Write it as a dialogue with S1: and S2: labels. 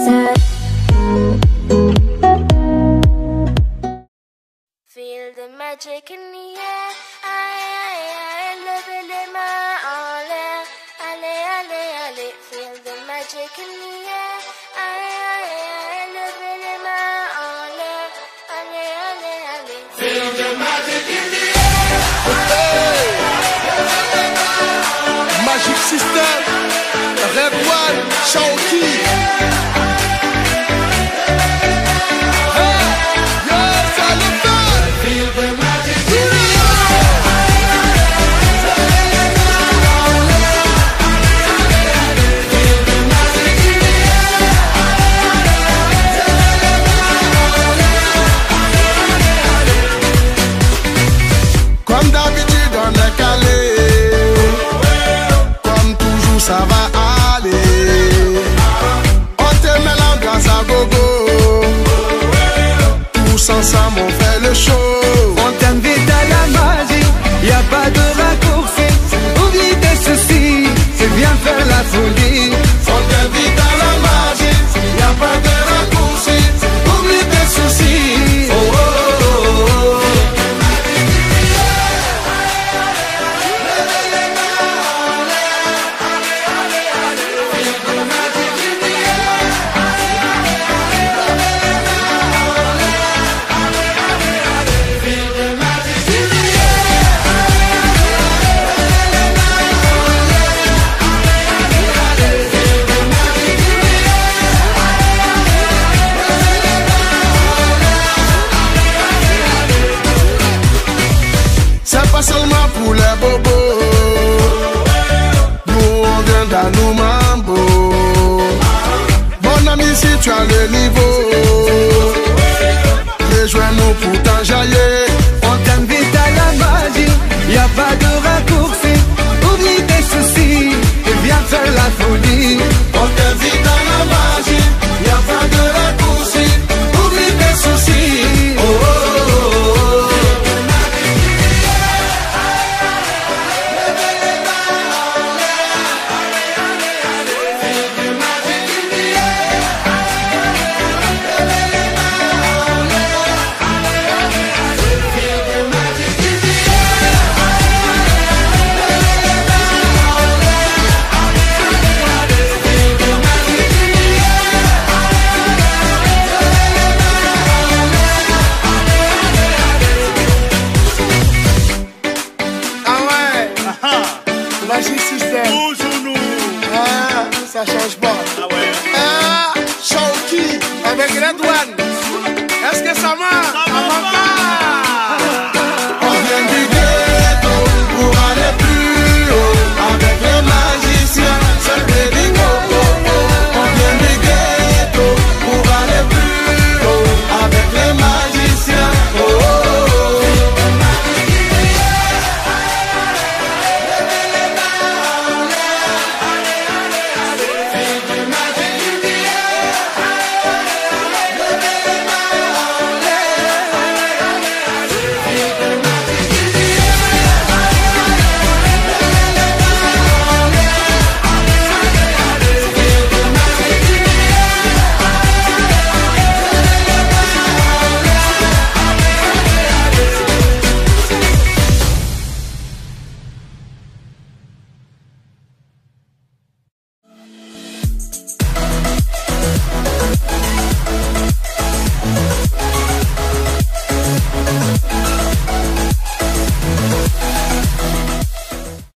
S1: Feel the magic in the air. Aïe, levez les mains en l'air. Allez, allez, allez. Feel the magic in the air. Aïe, levez les mains en l'air. Allez, allez, allez.
S2: Feel the magic in the air. Magic System, Red One, Shaoki. Comme d'habitude on est calé, comme toujours ça va aller. On te met l'ambiance à gogo, tous ensemble on fait le show.
S3: On t'invite à la magie, y a pas de raccourci. Oublie tes soucis, c'est bien faire la folie.
S2: On t'invite à la magie, y a pas de raccourci. Oublie tes soucis. Oh, oh, oh, oh. C'est pas seulement pour les bobos, nous on vient dans nos mambo. Mon ami, si tu as le niveau,